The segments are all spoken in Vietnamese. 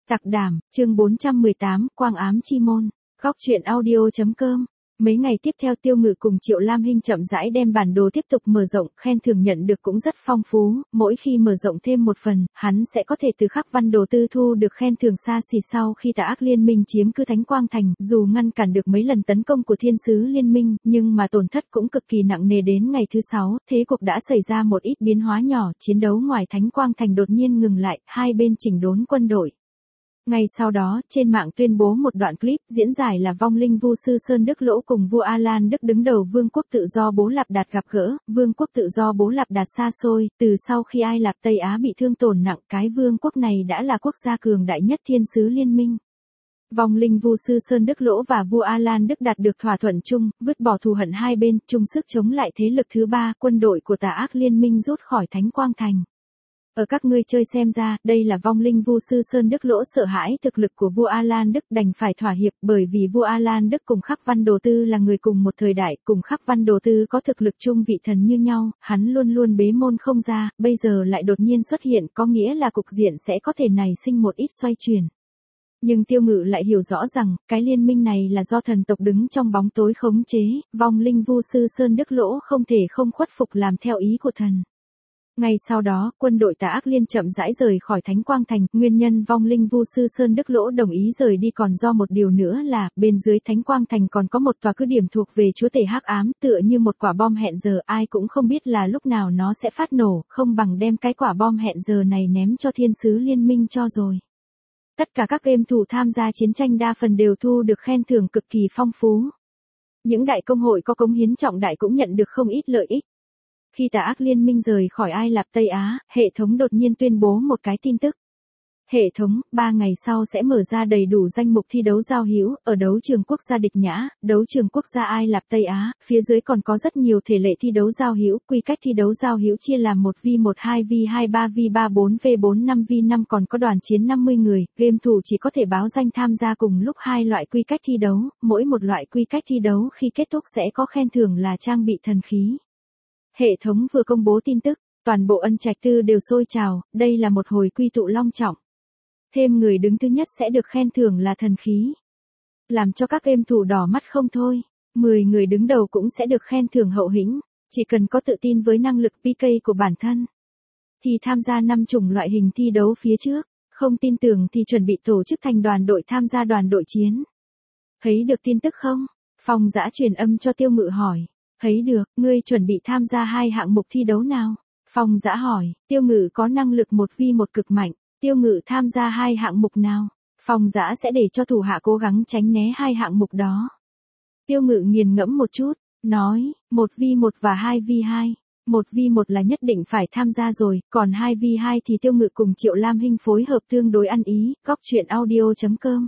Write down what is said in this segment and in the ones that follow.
Tặc đảm, chương 418, Quang ám chi môn. Góc truyện audio.com. Mấy ngày tiếp theo Tiêu Ngự cùng Triệu Lam Hinh chậm rãi đem bản đồ tiếp tục mở rộng, khen thưởng nhận được cũng rất phong phú, mỗi khi mở rộng thêm một phần, hắn sẽ có thể từ Khắc Văn Đồ Tư thu được khen thưởng xa xỉ. Sau khi Tà Ác Liên Minh chiếm cứ Thánh Quang Thành, dù ngăn cản được mấy lần tấn công của Thiên Sứ Liên Minh, nhưng mà tổn thất cũng cực kỳ nặng nề. Đến ngày thứ 6, thế cục đã xảy ra một ít biến hóa nhỏ, chiến đấu ngoài Thánh Quang Thành đột nhiên ngừng lại, hai bên chỉnh đốn quân đội. Ngay sau đó, trên mạng tuyên bố một đoạn clip diễn giải là vong linh vu sư Sơn Đức Lỗ cùng vua Alan Đức đứng đầu Vương quốc tự do Bố Lạp Đạt gặp gỡ. Vương quốc tự do Bố Lạp Đạt xa xôi, từ sau khi Ai Lạp Tây Á bị thương tổn nặng, cái vương quốc này đã là quốc gia cường đại nhất Thiên Sứ Liên Minh. Vong linh vu sư Sơn Đức Lỗ và vua Alan Đức đạt được thỏa thuận chung, vứt bỏ thù hận hai bên, chung sức chống lại thế lực thứ ba. Quân đội của Tà Ác Liên Minh rút khỏi Thánh Quang Thành. Ở các ngươi chơi xem ra, đây là vong linh vu sư Sơn Đức Lỗ sợ hãi thực lực của vua Alan Đức, đành phải thỏa hiệp, bởi vì vua Alan Đức cùng Khắc Văn Đồ Tư là người cùng một thời đại, cùng Khắc Văn Đồ Tư có thực lực chung vị thần như nhau, hắn luôn luôn bế môn không ra, bây giờ lại đột nhiên xuất hiện, có nghĩa là cục diện sẽ có thể nảy sinh một ít xoay chuyển. Nhưng Tiêu Ngự lại hiểu rõ rằng, cái liên minh này là do thần tộc đứng trong bóng tối khống chế, vong linh vu sư Sơn Đức Lỗ không thể không khuất phục làm theo ý của thần. Ngay sau đó, quân đội Tà Ác Liên chậm rãi rời khỏi Thánh Quang Thành, nguyên nhân vong linh vu sư Sơn Đức Lỗ đồng ý rời đi còn do một điều nữa là, bên dưới Thánh Quang Thành còn có một tòa cứ điểm thuộc về chúa tể hắc ám, tựa như một quả bom hẹn giờ, ai cũng không biết là lúc nào nó sẽ phát nổ, không bằng đem cái quả bom hẹn giờ này ném cho Thiên Sứ Liên Minh cho rồi. Tất cả các game thủ tham gia chiến tranh đa phần đều thu được khen thưởng cực kỳ phong phú. Những đại công hội có cống hiến trọng đại cũng nhận được không ít lợi ích. Khi Tà Ác Liên Minh rời khỏi Ai Lạp Tây Á, hệ thống đột nhiên tuyên bố một cái tin tức. Hệ thống, 3 ngày sau sẽ mở ra đầy đủ danh mục thi đấu giao hữu, ở đấu trường quốc gia Địch Nhã, đấu trường quốc gia Ai Lạp Tây Á, phía dưới còn có rất nhiều thể lệ thi đấu giao hữu, quy cách thi đấu giao hữu chia làm 1v1, 2v2, 3v3, 4v4, 5v5, còn có đoàn chiến 50 người, game thủ chỉ có thể báo danh tham gia cùng lúc hai loại quy cách thi đấu, mỗi một loại quy cách thi đấu khi kết thúc sẽ có khen thưởng là trang bị thần khí. Hệ thống vừa công bố tin tức, toàn bộ Ân Trạch Tư đều sôi trào, đây là một hồi quy tụ long trọng. Thêm người đứng thứ nhất sẽ được khen thưởng là thần khí. Làm cho các game thủ đỏ mắt không thôi, 10 người đứng đầu cũng sẽ được khen thưởng hậu hĩnh, chỉ cần có tự tin với năng lực PK của bản thân. Thì tham gia 5 chủng loại hình thi đấu phía trước, không tin tưởng thì chuẩn bị tổ chức thành đoàn đội tham gia đoàn đội chiến. Thấy được tin tức không? Phong Dã truyền âm cho Tiêu Ngự hỏi. Thấy được, ngươi chuẩn bị tham gia hai hạng mục thi đấu nào? Phong Dã hỏi, Tiêu Ngự có năng lực 1v1 cực mạnh, Tiêu Ngự tham gia hai hạng mục nào? Phong Dã sẽ để cho thủ hạ cố gắng tránh né hai hạng mục đó. Tiêu Ngự nghiền ngẫm một chút, nói, 1v1 và 2v2. 1v1 là nhất định phải tham gia rồi, còn 2v2 thì Tiêu Ngự cùng Triệu Lam Hinh phối hợp tương đối ăn ý, góc truyện audio.com.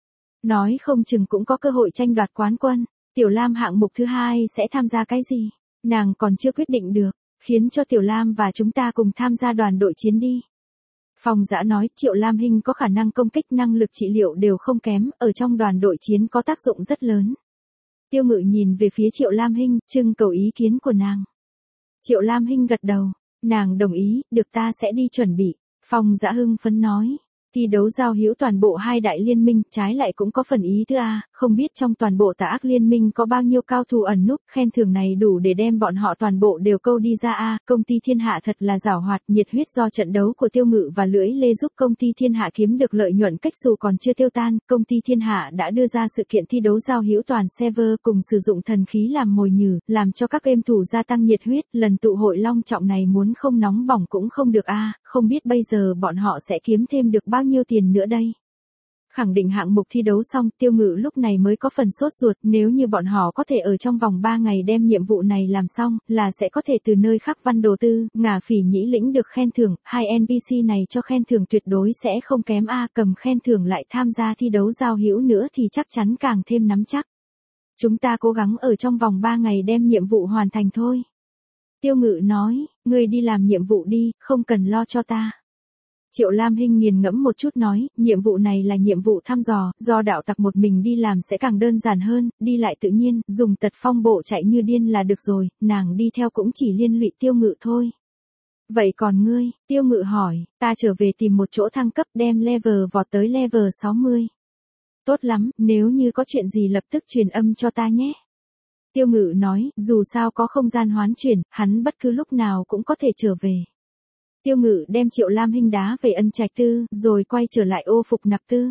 Nói không chừng cũng có cơ hội tranh đoạt quán quân. Tiểu Lam hạng mục thứ hai sẽ tham gia cái gì? Nàng còn chưa quyết định được, khiến cho Tiểu Lam và chúng ta cùng tham gia đoàn đội chiến đi. Phong Dã nói, Triệu Lam Hinh có khả năng công kích, năng lực trị liệu đều không kém, ở trong đoàn đội chiến có tác dụng rất lớn. Tiêu Ngự nhìn về phía Triệu Lam Hinh, trưng cầu ý kiến của nàng. Triệu Lam Hinh gật đầu, nàng đồng ý, được ta sẽ đi chuẩn bị. Phong Dã hưng phấn nói. Thi đấu giao hữu toàn bộ hai đại liên minh, trái lại cũng có phần ý thứ A, không biết trong toàn bộ Tà Ác Liên Minh có bao nhiêu cao thủ ẩn núp, khen thưởng này đủ để đem bọn họ toàn bộ đều câu đi ra A, công ty Thiên Hạ thật là giảo hoạt, nhiệt huyết do trận đấu của Tiêu Ngự và Lưỡi Lê giúp công ty Thiên Hạ kiếm được lợi nhuận cách dù còn chưa tiêu tan, công ty Thiên Hạ đã đưa ra sự kiện thi đấu giao hữu toàn server cùng sử dụng thần khí làm mồi nhử, làm cho các game thủ gia tăng nhiệt huyết, lần tụ hội long trọng này muốn không nóng bỏng cũng không được A, không biết bây giờ bọn họ sẽ kiếm thêm được bao nhiêu tiền nữa đây. Khẳng định hạng mục thi đấu xong, Tiêu Ngự lúc này mới có phần sốt ruột, nếu như bọn họ có thể ở trong vòng 3 ngày đem nhiệm vụ này làm xong, là sẽ có thể từ nơi Khắc Văn Đồ Tư, Ngả Phỉ Nhĩ lĩnh được khen thưởng, hai NPC này cho khen thưởng tuyệt đối sẽ không kém A, cầm khen thưởng lại tham gia thi đấu giao hữu nữa thì chắc chắn càng thêm nắm chắc. Chúng ta cố gắng ở trong vòng 3 ngày đem nhiệm vụ hoàn thành thôi. Tiêu Ngự nói, ngươi đi làm nhiệm vụ đi, không cần lo cho ta. Triệu Lam Hinh nghiền ngẫm một chút nói, nhiệm vụ này là nhiệm vụ thăm dò, do đạo tặc một mình đi làm sẽ càng đơn giản hơn, đi lại tự nhiên, dùng tật phong bộ chạy như điên là được rồi, nàng đi theo cũng chỉ liên lụy Tiêu Ngự thôi. Vậy còn ngươi, Tiêu Ngự hỏi, ta trở về tìm một chỗ thăng cấp đem level vọt tới level 60. Tốt lắm, nếu như có chuyện gì lập tức truyền âm cho ta nhé. Tiêu Ngự nói, dù sao có không gian hoán chuyển, hắn bất cứ lúc nào cũng có thể trở về. Tiêu Ngự đem Triệu Lam Hinh đá về Ân Trạch Tư, rồi quay trở lại ô Phục Nặc Tư.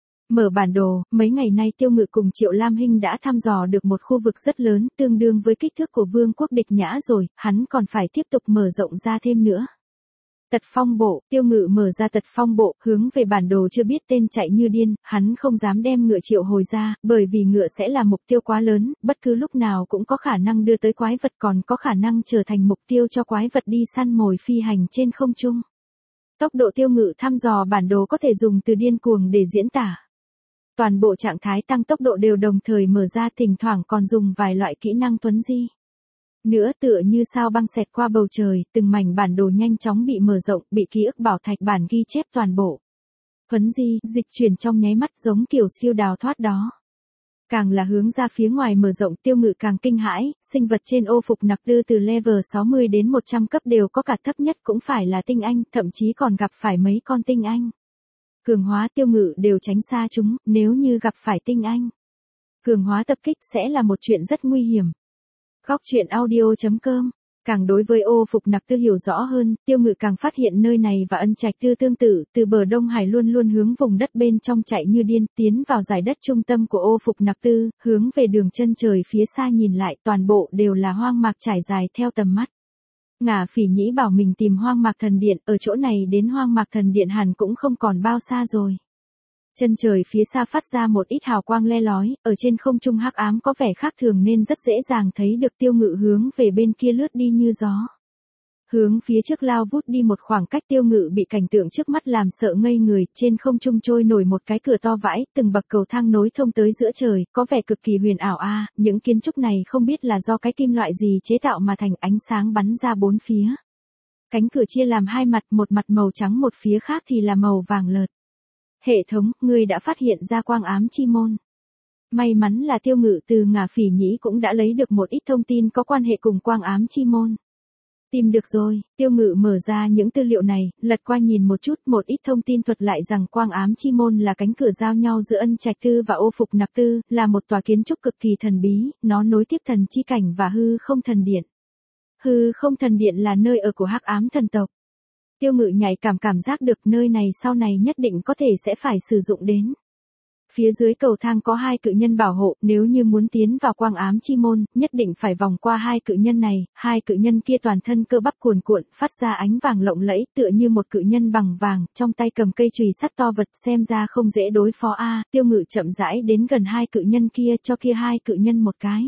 Mở bản đồ, mấy ngày nay Tiêu Ngự cùng Triệu Lam Hinh đã thăm dò được một khu vực rất lớn, tương đương với kích thước của Vương quốc Địch Nhã rồi, hắn còn phải tiếp tục mở rộng ra thêm nữa. Tật Phong Bộ, Tiêu Ngự mở ra Tật Phong Bộ, hướng về bản đồ chưa biết tên chạy như điên, hắn không dám đem ngựa triệu hồi ra, bởi vì ngựa sẽ là mục tiêu quá lớn, bất cứ lúc nào cũng có khả năng đưa tới quái vật, còn có khả năng trở thành mục tiêu cho quái vật đi săn mồi phi hành trên không trung. Tốc độ Tiêu Ngự thăm dò bản đồ có thể dùng từ điên cuồng để diễn tả. Toàn bộ trạng thái tăng tốc độ đều đồng thời mở ra, thỉnh thoảng còn dùng vài loại kỹ năng tuấn di. Nữa tựa như sao băng xẹt qua bầu trời, từng mảnh bản đồ nhanh chóng bị mở rộng, bị ký ức bảo thạch bản ghi chép toàn bộ. Tuấn di, dịch chuyển trong nháy mắt giống kiểu siêu đào thoát đó. Càng là hướng ra phía ngoài mở rộng, Tiêu Ngự càng kinh hãi, sinh vật trên ô Phục Nặc Tư từ level 60 đến 100 cấp đều có cả thấp nhất cũng phải là tinh anh, thậm chí còn gặp phải mấy con tinh anh. Cường hóa Tiêu Ngự đều tránh xa chúng, nếu như gặp phải tinh anh. Cường hóa tập kích sẽ là một chuyện rất nguy hiểm. Góc truyện audio.com. Càng đối với ô Phục Nặc Tư hiểu rõ hơn, Tiêu Ngự càng phát hiện nơi này và Ân Trạch Tư tương tự, từ bờ Đông Hải luôn luôn hướng vùng đất bên trong chạy như điên, tiến vào giải đất trung tâm của ô Phục Nặc Tư, hướng về đường chân trời phía xa nhìn lại, toàn bộ đều là hoang mạc trải dài theo tầm mắt. Ngả Phỉ Nhĩ bảo mình tìm Hoang Mạc Thần Điện, ở chỗ này đến Hoang Mạc Thần Điện hẳn cũng không còn bao xa rồi. Chân trời phía xa phát ra một ít hào quang le lói, ở trên không trung hắc ám có vẻ khác thường nên rất dễ dàng thấy được Tiêu Ngự hướng về bên kia lướt đi như gió. Hướng phía trước lao vút đi một khoảng cách, Tiêu Ngự bị cảnh tượng trước mắt làm sợ ngây người, trên không trung trôi nổi một cái cửa to vãi, từng bậc cầu thang nối thông tới giữa trời, có vẻ cực kỳ huyền ảo a, những kiến trúc này không biết là do cái kim loại gì chế tạo mà thành, ánh sáng bắn ra bốn phía. Cánh cửa chia làm hai mặt, một mặt màu trắng, một phía khác thì là màu vàng lợt. Hệ thống, ngươi đã phát hiện ra quang ám chi môn. May mắn là Tiêu Ngự từ Ngả Phỉ Nhĩ cũng đã lấy được một ít thông tin có quan hệ cùng quang ám chi môn. Tìm được rồi, Tiêu Ngự mở ra những tư liệu này, lật qua nhìn một chút, một ít thông tin thuật lại rằng quang ám chi môn là cánh cửa giao nhau giữa Ân Trạch Tư và ô Phục Nặc Tư, là một tòa kiến trúc cực kỳ thần bí, nó nối tiếp thần chi cảnh và hư không thần điện. Hư không thần điện là nơi ở của hắc ám thần tộc. Tiêu Ngự nhạy cảm giác được nơi này sau này nhất định có thể sẽ phải sử dụng đến. Phía dưới cầu thang có hai cự nhân bảo hộ, nếu như muốn tiến vào quang ám chi môn, nhất định phải vòng qua hai cự nhân này, hai cự nhân kia toàn thân cơ bắp cuồn cuộn, phát ra ánh vàng lộng lẫy, tựa như một cự nhân bằng vàng, trong tay cầm cây chùy sắt to vật, xem ra không dễ đối phó a. Tiêu Ngự chậm rãi đến gần hai cự nhân kia, cho kia hai cự nhân một cái.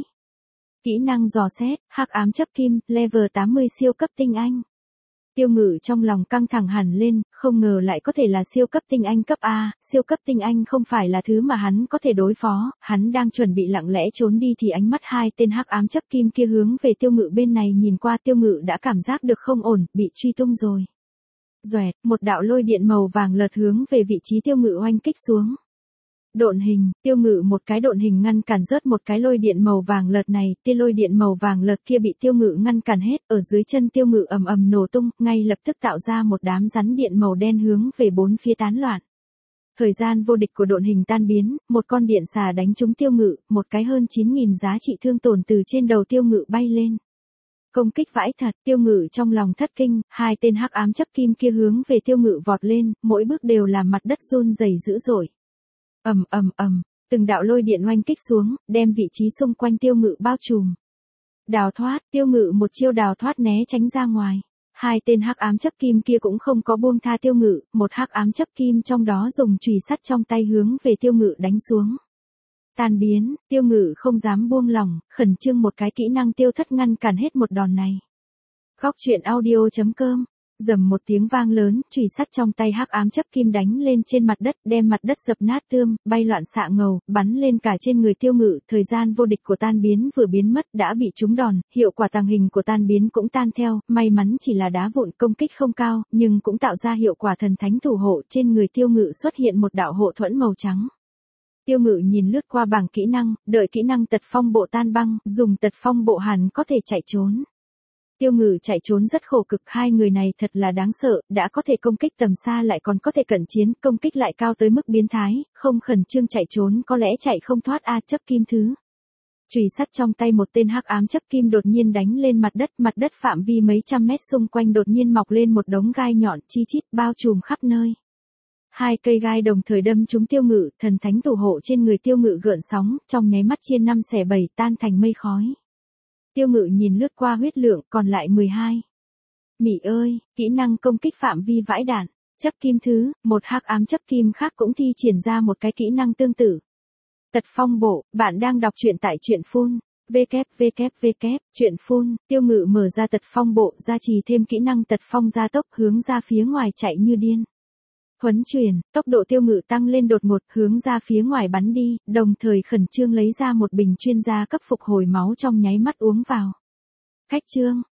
Kỹ năng dò xét, hắc ám chấp kim, level 80 siêu cấp tinh anh. Tiêu Ngự trong lòng căng thẳng hẳn lên, không ngờ lại có thể là siêu cấp tinh anh cấp A, siêu cấp tinh anh không phải là thứ mà hắn có thể đối phó, hắn đang chuẩn bị lặng lẽ trốn đi thì ánh mắt hai tên hắc ám chấp kim kia hướng về Tiêu Ngự bên này nhìn qua, Tiêu Ngự đã cảm giác được không ổn, bị truy tung rồi. Doẹt, một đạo lôi điện màu vàng lật hướng về vị trí Tiêu Ngự oanh kích xuống. Độn hình, Tiêu Ngự một cái độn hình ngăn cản rớt một cái lôi điện màu vàng lợt này, tia lôi điện màu vàng lợt kia bị Tiêu Ngự ngăn cản hết, ở dưới chân Tiêu Ngự ầm ầm nổ tung, ngay lập tức tạo ra một đám rắn điện màu đen hướng về bốn phía tán loạn. Thời gian vô địch của độn hình tan biến, một con điện xà đánh trúng Tiêu Ngự, một cái hơn 9.000 giá trị thương tổn từ trên đầu Tiêu Ngự bay lên. Công kích vãi thật, Tiêu Ngự trong lòng thất kinh, hai tên hắc ám chấp kim kia hướng về Tiêu Ngự vọt lên, mỗi bước đều làm mặt đất run rẩy dữ dội. Từng đạo lôi điện oanh kích xuống, đem vị trí xung quanh Tiêu Ngự bao trùm. Đào thoát, Tiêu Ngự một chiêu đào thoát né tránh ra ngoài. Hai tên hắc ám chấp kim kia cũng không có buông tha Tiêu Ngự, một hắc ám chấp kim trong đó dùng chùy sắt trong tay hướng về Tiêu Ngự đánh xuống. Tan biến, Tiêu Ngự không dám buông lỏng, khẩn trương một cái kỹ năng tiêu thất ngăn cản hết một đòn này. Góc truyện audio.com. Dầm một tiếng vang lớn, chùy sắt trong tay hắc ám chấp kim đánh lên trên mặt đất, đem mặt đất dập nát tươm, bay loạn xạ ngầu, bắn lên cả trên người Tiêu Ngự, thời gian vô địch của tan biến vừa biến mất, đã bị trúng đòn, hiệu quả tàng hình của tan biến cũng tan theo, may mắn chỉ là đá vụn, công kích không cao, nhưng cũng tạo ra hiệu quả thần thánh thủ hộ, trên người Tiêu Ngự xuất hiện một đạo hộ thuẫn màu trắng. Tiêu Ngự nhìn lướt qua bảng kỹ năng, đợi kỹ năng tật phong bộ tan băng, dùng tật phong bộ hẳn có thể chạy trốn. Tiêu Ngự chạy trốn rất khổ cực, hai người này thật là đáng sợ, đã có thể công kích tầm xa lại còn có thể cận chiến, công kích lại cao tới mức biến thái, không khẩn trương chạy trốn có lẽ chạy không thoát a. Chấp kim thứ. Chùy sắt trong tay một tên hắc ám chấp kim đột nhiên đánh lên mặt đất phạm vi mấy trăm mét xung quanh đột nhiên mọc lên một đống gai nhọn chi chít bao trùm khắp nơi. Hai cây gai đồng thời đâm trúng Tiêu Ngự, thần thánh thủ hộ trên người Tiêu Ngự gợn sóng, trong nháy mắt chia 5 xẻ 7 tan thành mây khói. Tiêu Ngự nhìn lướt qua huyết lượng, còn lại 12. Mị ơi, kỹ năng công kích phạm vi vãi đạn. Chấp kim thứ, một hắc ám chấp kim khác cũng thi triển ra một cái kỹ năng tương tự. Tật phong bộ, bạn đang đọc truyện tại truyện phun. Truyện phun, Tiêu Ngự mở ra tật phong bộ, gia trì thêm kỹ năng tật phong gia tốc hướng ra phía ngoài chạy như điên. Huấn truyền, tốc độ Tiêu Ngự tăng lên đột ngột, hướng ra phía ngoài bắn đi, đồng thời khẩn trương lấy ra một bình chuyên gia cấp phục hồi máu trong nháy mắt uống vào. Khách trương,